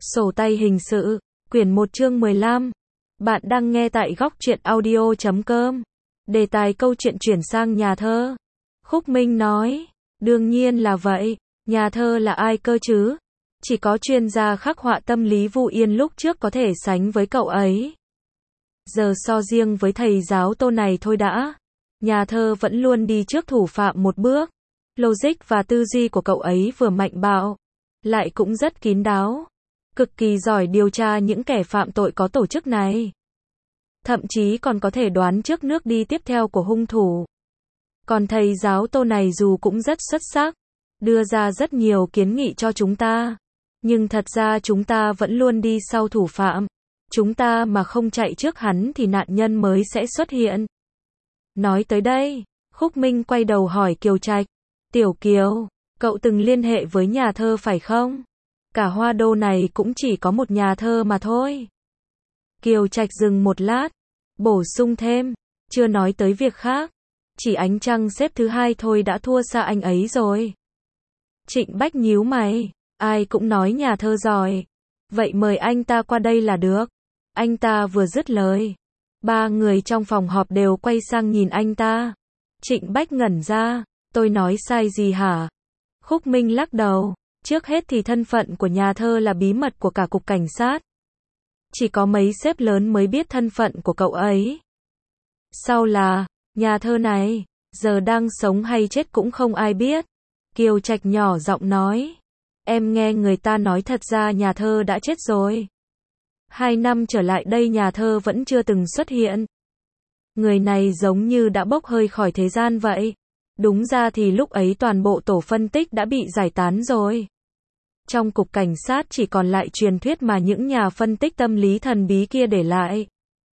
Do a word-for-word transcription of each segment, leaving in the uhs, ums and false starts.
Sổ tay hình sự, quyển một chương mười lăm. Bạn đang nghe tại góc truyện audio chấm com. Đề tài câu chuyện chuyển sang nhà thơ. Khúc Minh nói, đương nhiên là vậy, nhà thơ là ai cơ chứ? Chỉ có chuyên gia khắc họa tâm lý Vu Yên lúc trước có thể sánh với cậu ấy. Giờ so riêng với thầy giáo Tô này thôi đã. Nhà thơ vẫn luôn đi trước thủ phạm một bước. Logic và tư duy của cậu ấy vừa mạnh bạo, lại cũng rất kín đáo. Cực kỳ giỏi điều tra những kẻ phạm tội có tổ chức này. Thậm chí còn có thể đoán trước nước đi tiếp theo của hung thủ. Còn thầy giáo Tô này dù cũng rất xuất sắc, đưa ra rất nhiều kiến nghị cho chúng ta. Nhưng thật ra chúng ta vẫn luôn đi sau thủ phạm. Chúng ta mà không chạy trước hắn thì nạn nhân mới sẽ xuất hiện. Nói tới đây, Khúc Minh quay đầu hỏi Kiều Trạch. Tiểu Kiều, cậu từng liên hệ với nhà thơ phải không? Cả Hoa Đô này cũng chỉ có một nhà thơ mà thôi. Kiều Trạch dừng một lát, bổ sung thêm, chưa nói tới việc khác. Chỉ ánh trăng xếp thứ hai thôi đã thua xa anh ấy rồi. Trịnh Bách nhíu mày, ai cũng nói nhà thơ giỏi. Vậy mời anh ta qua đây là được. Anh ta vừa dứt lời, ba người trong phòng họp đều quay sang nhìn anh ta. Trịnh Bách ngẩn ra, tôi nói sai gì hả? Khúc Minh lắc đầu, trước hết thì thân phận của nhà thơ là bí mật của cả cục cảnh sát. Chỉ có mấy sếp lớn mới biết thân phận của cậu ấy. Sau là, nhà thơ này, giờ đang sống hay chết cũng không ai biết. Kiều Trạch nhỏ giọng nói, em nghe người ta nói thật ra nhà thơ đã chết rồi. Hai năm trở lại đây nhà thơ vẫn chưa từng xuất hiện. Người này giống như đã bốc hơi khỏi thế gian vậy. Đúng ra thì lúc ấy toàn bộ tổ phân tích đã bị giải tán rồi. Trong cục cảnh sát chỉ còn lại truyền thuyết mà những nhà phân tích tâm lý thần bí kia để lại.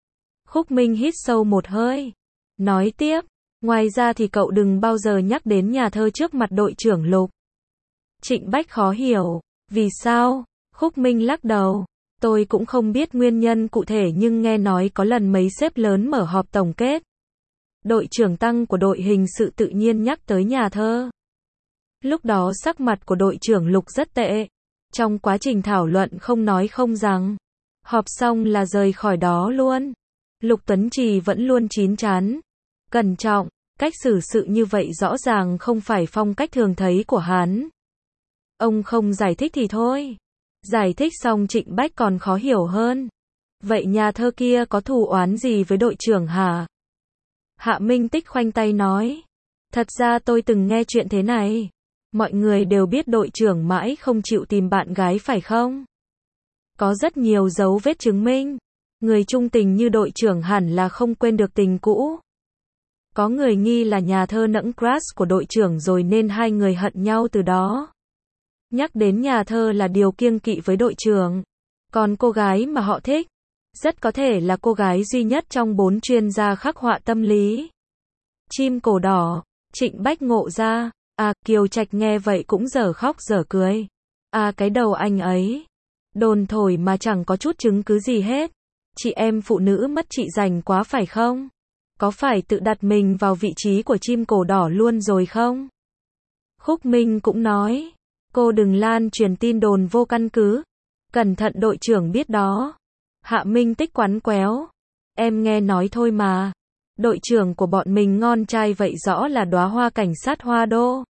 Khúc Minh hít sâu một hơi, nói tiếp, ngoài ra thì cậu đừng bao giờ nhắc đến nhà thơ trước mặt đội trưởng Lục. Trịnh Bách khó hiểu, vì sao? Khúc Minh lắc đầu, tôi cũng không biết nguyên nhân cụ thể nhưng nghe nói có lần mấy sếp lớn mở họp tổng kết. Đội trưởng Tăng của đội hình sự tự nhiên nhắc tới nhà thơ. Lúc đó sắc mặt của đội trưởng Lục rất tệ. Trong quá trình thảo luận không nói không rằng. Họp xong là rời khỏi đó luôn. Lục Tuấn Trì vẫn luôn chín chắn, cẩn trọng, cách xử sự như vậy rõ ràng không phải phong cách thường thấy của hắn. Ông không giải thích thì thôi. Giải thích xong Trịnh Bách còn khó hiểu hơn. Vậy nhà thơ kia có thù oán gì với đội trưởng hả? Hạ Minh Tích khoanh tay nói, thật ra tôi từng nghe chuyện thế này. Mọi người đều biết đội trưởng mãi không chịu tìm bạn gái phải không? Có rất nhiều dấu vết chứng minh. Người trung tình như đội trưởng hẳn là không quên được tình cũ. Có người nghi là nhà thơ nẫng crush của đội trưởng rồi nên hai người hận nhau từ đó. Nhắc đến nhà thơ là điều kiêng kỵ với đội trưởng. Còn cô gái mà họ thích, rất có thể là cô gái duy nhất trong bốn chuyên gia khắc họa tâm lý. Chim cổ đỏ, Trịnh Bách ngộ ra, à Kiều Trạch nghe vậy cũng dở khóc dở cười. À cái đầu anh ấy, đồn thổi mà chẳng có chút chứng cứ gì hết. Chị em phụ nữ mất chị dành quá phải không? Có phải tự đặt mình vào vị trí của chim cổ đỏ luôn rồi không? Khúc Minh cũng nói, cô đừng lan truyền tin đồn vô căn cứ. Cẩn thận đội trưởng biết đó. Hạ Minh Tích quắn quéo, em nghe nói thôi mà. Đội trưởng của bọn mình ngon trai vậy rõ là đóa hoa cảnh sát Hoa Đô.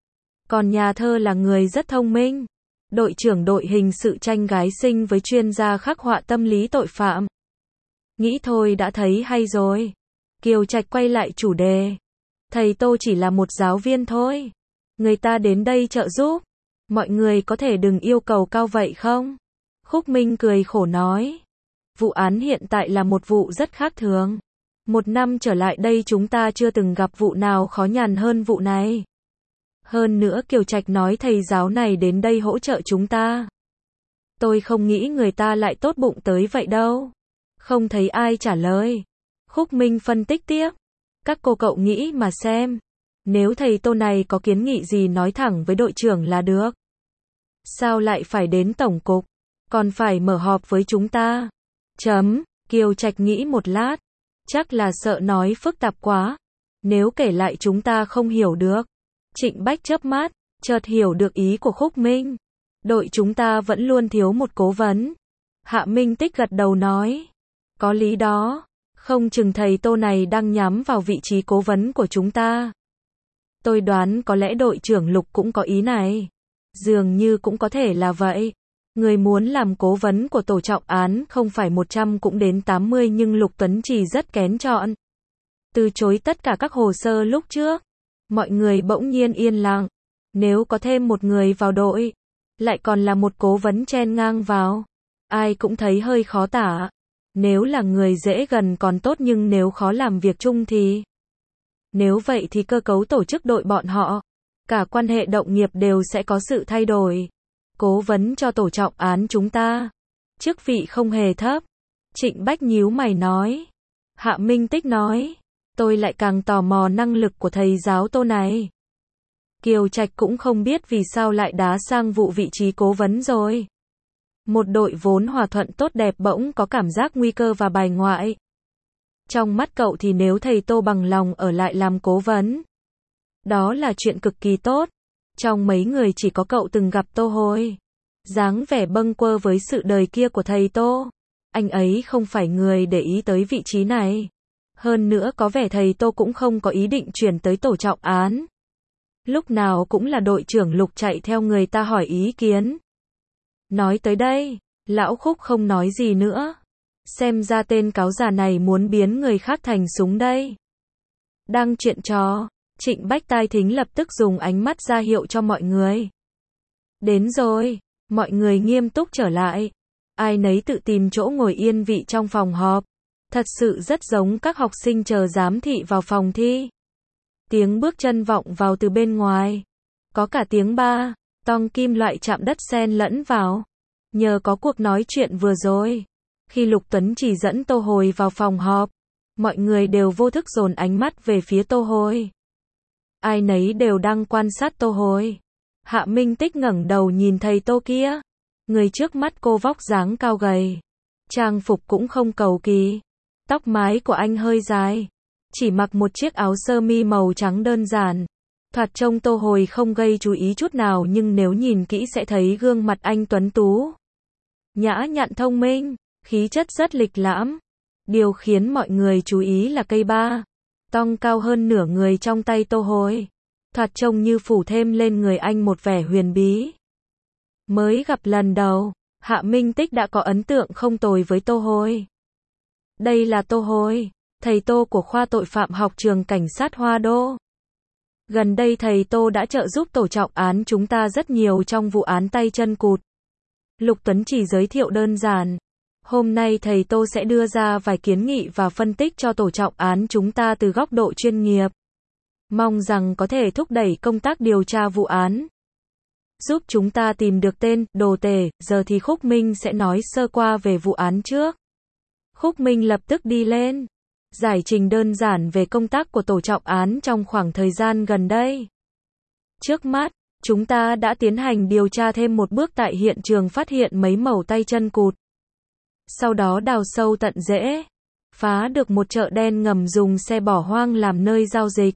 Còn nhà thơ là người rất thông minh. Đội trưởng đội hình sự tranh gái xinh với chuyên gia khắc họa tâm lý tội phạm. Nghĩ thôi đã thấy hay rồi. Kiều Trạch quay lại chủ đề. Thầy Tô chỉ là một giáo viên thôi. Người ta đến đây trợ giúp. Mọi người có thể đừng yêu cầu cao vậy không? Khúc Minh cười khổ nói. Vụ án hiện tại là một vụ rất khác thường. Một năm trở lại đây chúng ta chưa từng gặp vụ nào khó nhằn hơn vụ này. Hơn nữa Kiều Trạch nói thầy giáo này đến đây hỗ trợ chúng ta. Tôi không nghĩ người ta lại tốt bụng tới vậy đâu. Không thấy ai trả lời. Khúc Minh phân tích tiếp. Các cô cậu nghĩ mà xem. Nếu thầy Tô này có kiến nghị gì nói thẳng với đội trưởng là được. Sao lại phải đến tổng cục? Còn phải mở họp với chúng ta. Chấm, Kiều Trạch nghĩ một lát. Chắc là sợ nói phức tạp quá. Nếu kể lại chúng ta không hiểu được. Trịnh Bách chớp mắt, chợt hiểu được ý của Khúc Minh. Đội chúng ta vẫn luôn thiếu một cố vấn. Hạ Minh Tích gật đầu nói. Có lý đó. Không chừng thầy Tô này đang nhắm vào vị trí cố vấn của chúng ta. Tôi đoán có lẽ đội trưởng Lục cũng có ý này. Dường như cũng có thể là vậy. Người muốn làm cố vấn của tổ trọng án không phải một trăm cũng đến tám mươi, nhưng Lục Tuấn Trì rất kén chọn. Từ chối tất cả các hồ sơ lúc trước. Mọi người bỗng nhiên yên lặng. Nếu có thêm một người vào đội, lại còn là một cố vấn chen ngang vào, ai cũng thấy hơi khó tả. Nếu là người dễ gần còn tốt, nhưng nếu khó làm việc chung thì... Nếu vậy thì cơ cấu tổ chức đội bọn họ, cả quan hệ đồng nghiệp đều sẽ có sự thay đổi. Cố vấn cho tổ trọng án chúng ta, chức vị không hề thấp. Trịnh Bách nhíu mày nói. Hạ Minh Tích nói. Tôi lại càng tò mò năng lực của thầy giáo Tô này. Kiều Trạch cũng không biết vì sao lại đá sang vụ vị trí cố vấn rồi. Một đội vốn hòa thuận tốt đẹp bỗng có cảm giác nguy cơ và bài ngoại. Trong mắt cậu thì nếu thầy Tô bằng lòng ở lại làm cố vấn, đó là chuyện cực kỳ tốt. Trong mấy người chỉ có cậu từng gặp Tô Hồi. Dáng vẻ bâng quơ với sự đời kia của thầy Tô. Anh ấy không phải người để ý tới vị trí này. Hơn nữa có vẻ thầy Tô cũng không có ý định chuyển tới tổ trọng án. Lúc nào cũng là đội trưởng Lục chạy theo người ta hỏi ý kiến. Nói tới đây, lão Khúc không nói gì nữa. Xem ra tên cáo già này muốn biến người khác thành súng đây. Đang chuyện trò, Trịnh Bách tai thính lập tức dùng ánh mắt ra hiệu cho mọi người. Đến rồi, mọi người nghiêm túc trở lại. Ai nấy tự tìm chỗ ngồi yên vị trong phòng họp. Thật sự rất giống các học sinh chờ giám thị vào phòng thi. Tiếng bước chân vọng vào từ bên ngoài. Có cả tiếng ba, tong kim loại chạm đất xen lẫn vào. Nhờ có cuộc nói chuyện vừa rồi, khi Lục Tuấn Trì dẫn Tô Hồi vào phòng họp, mọi người đều vô thức dồn ánh mắt về phía Tô Hồi. Ai nấy đều đang quan sát Tô Hồi. Hạ Minh Tích ngẩng đầu nhìn thầy Tô kia. Người trước mắt cô vóc dáng cao gầy. Trang phục cũng không cầu kỳ. Tóc mái của anh hơi dài. Chỉ mặc một chiếc áo sơ mi màu trắng đơn giản. Thoạt trông Tô Hồi không gây chú ý chút nào, nhưng nếu nhìn kỹ sẽ thấy gương mặt anh tuấn tú, nhã nhặn thông minh, khí chất rất lịch lãm. Điều khiến mọi người chú ý là cây ba, tong cao hơn nửa người trong tay Tô Hồi. Thoạt trông như phủ thêm lên người anh một vẻ huyền bí. Mới gặp lần đầu, Hạ Minh Tích đã có ấn tượng không tồi với Tô Hồi. Đây là Tô Hồi, thầy Tô của khoa tội phạm học trường cảnh sát Hoa Đô. Gần đây thầy Tô đã trợ giúp tổ trọng án chúng ta rất nhiều trong vụ án tay chân cụt. Lục Tuấn chỉ giới thiệu đơn giản. Hôm nay thầy Tô sẽ đưa ra vài kiến nghị và phân tích cho tổ trọng án chúng ta từ góc độ chuyên nghiệp. Mong rằng có thể thúc đẩy công tác điều tra vụ án, giúp chúng ta tìm được tên, đồ tể. Giờ thì Khúc Minh sẽ nói sơ qua về vụ án trước. Khúc Minh lập tức đi lên, giải trình đơn giản về công tác của tổ trọng án trong khoảng thời gian gần đây. Trước mắt, chúng ta đã tiến hành điều tra thêm một bước tại hiện trường, phát hiện mấy mẩu tay chân cụt. Sau đó đào sâu tận rễ, phá được một chợ đen ngầm dùng xe bỏ hoang làm nơi giao dịch.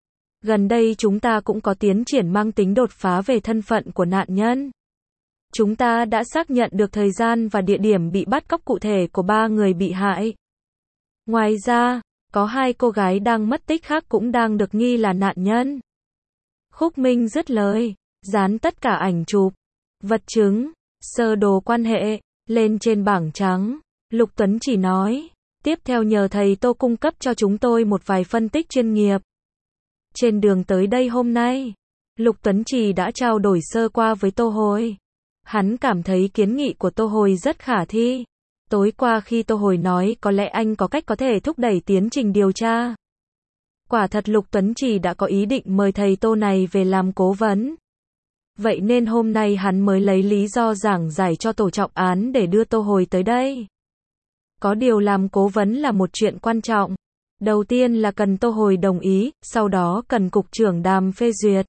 Gần đây chúng ta cũng có tiến triển mang tính đột phá về thân phận của nạn nhân. Chúng ta đã xác nhận được thời gian và địa điểm bị bắt cóc cụ thể của ba người bị hại. Ngoài ra, có hai cô gái đang mất tích khác cũng đang được nghi là nạn nhân. Khúc Minh dứt lời, dán tất cả ảnh chụp, vật chứng, sơ đồ quan hệ lên trên bảng trắng. Lục Tuấn chỉ nói, tiếp theo nhờ thầy Tô cung cấp cho chúng tôi một vài phân tích chuyên nghiệp. Trên đường tới đây hôm nay, Lục Tuấn Trì đã trao đổi sơ qua với Tô Hồi. Hắn cảm thấy kiến nghị của Tô Hồi rất khả thi. Tối qua khi Tô Hồi nói có lẽ anh có cách có thể thúc đẩy tiến trình điều tra. Quả thật Lục Tuấn Trì đã có ý định mời thầy Tô này về làm cố vấn. Vậy nên hôm nay hắn mới lấy lý do giảng giải cho tổ trọng án để đưa Tô Hồi tới đây. Có điều làm cố vấn là một chuyện quan trọng. Đầu tiên là cần Tô Hồi đồng ý, sau đó cần cục trưởng Đàm phê duyệt.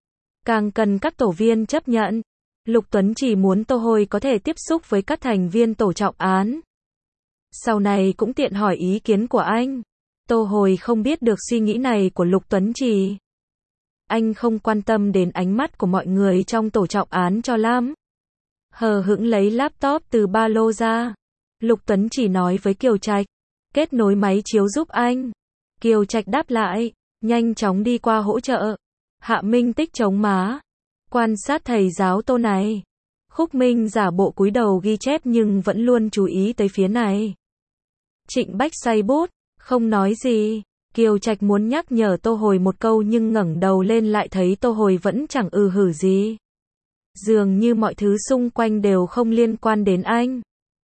Càng cần các tổ viên chấp nhận. Lục Tuấn chỉ muốn Tô Hồi có thể tiếp xúc với các thành viên tổ trọng án. Sau này cũng tiện hỏi ý kiến của anh. Tô Hồi không biết được suy nghĩ này của Lục Tuấn Trì. Anh không quan tâm đến ánh mắt của mọi người trong tổ trọng án cho lắm. hờ hững lấy laptop từ ba lô ra. Lục Tuấn chỉ nói với Kiều Trạch, kết nối máy chiếu giúp anh. Kiều Trạch đáp lại, nhanh chóng đi qua hỗ trợ. Hạ Minh Tích chống má, quan sát thầy giáo Tô này. Khúc Minh giả bộ cúi đầu ghi chép nhưng vẫn luôn chú ý tới phía này. Trịnh Bách say bút, không nói gì. Kiều Trạch muốn nhắc nhở Tô Hồi một câu nhưng ngẩng đầu lên lại thấy Tô Hồi vẫn chẳng ừ hử gì. Dường như mọi thứ xung quanh đều không liên quan đến anh.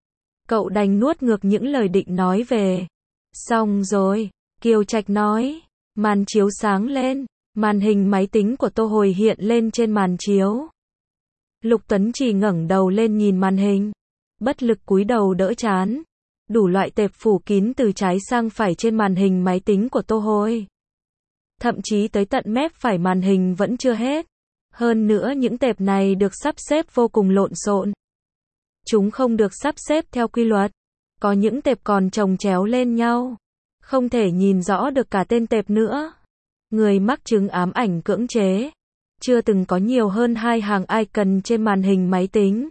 Cậu đành nuốt ngược những lời định nói về. Xong rồi, Kiều Trạch nói, màn chiếu sáng lên, màn hình máy tính của Tô Hồi hiện lên trên màn chiếu. Lục Tuấn chỉ ngẩng đầu lên nhìn màn hình, bất lực cúi đầu đỡ trán. Đủ loại tệp phủ kín từ trái sang phải trên màn hình máy tính của Tô Hồi. Thậm chí tới tận mép phải màn hình vẫn chưa hết. Hơn nữa những tệp này được sắp xếp vô cùng lộn xộn. Chúng không được sắp xếp theo quy luật. Có những tệp còn chồng chéo lên nhau. Không thể nhìn rõ được cả tên tệp nữa. Người mắc chứng ám ảnh cưỡng chế. Chưa từng có nhiều hơn hai hàng icon trên màn hình máy tính.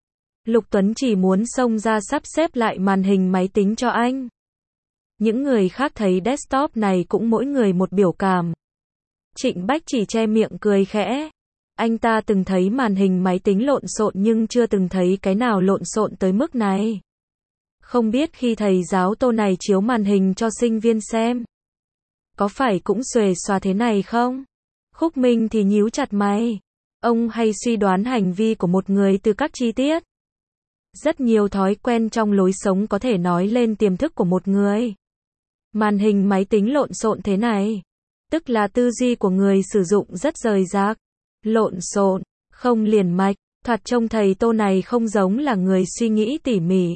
Lục Tuấn chỉ muốn xông ra sắp xếp lại màn hình máy tính cho anh. Những người khác thấy desktop này cũng mỗi người một biểu cảm. Trịnh Bách chỉ che miệng cười khẽ. Anh ta từng thấy màn hình máy tính lộn xộn nhưng chưa từng thấy cái nào lộn xộn tới mức này. Không biết khi thầy giáo Tô này chiếu màn hình cho sinh viên xem, có phải cũng xuề xòa thế này không? Khúc Minh thì nhíu chặt mày. Ông hay suy đoán hành vi của một người từ các chi tiết. Rất nhiều thói quen trong lối sống có thể nói lên tiềm thức của một người. Màn hình máy tính lộn xộn thế này, tức là tư duy của người sử dụng rất rời rạc, lộn xộn, không liền mạch. Thoạt trông thầy Tô này không giống là người suy nghĩ tỉ mỉ.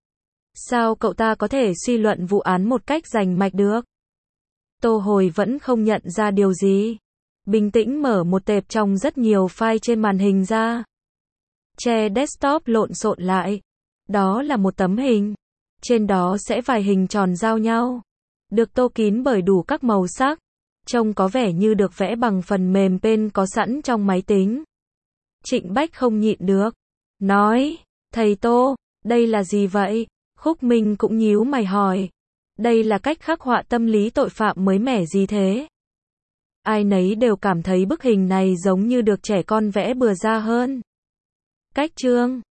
Sao cậu ta có thể suy luận vụ án một cách rành mạch được? Tô Hồi vẫn không nhận ra điều gì. Bình tĩnh mở một tệp trong rất nhiều file trên màn hình ra. Che desktop lộn xộn lại. Đó là một tấm hình. Trên đó sẽ vài hình tròn giao nhau. Được tô kín bởi đủ các màu sắc. Trông có vẻ như được vẽ bằng phần mềm pen có sẵn trong máy tính. Trịnh Bách không nhịn được. Nói, thầy Tô, đây là gì vậy? Khúc Minh cũng nhíu mày hỏi. Đây là cách khắc họa tâm lý tội phạm mới mẻ gì thế? Ai nấy đều cảm thấy bức hình này giống như được trẻ con vẽ bừa ra hơn. Cách trương.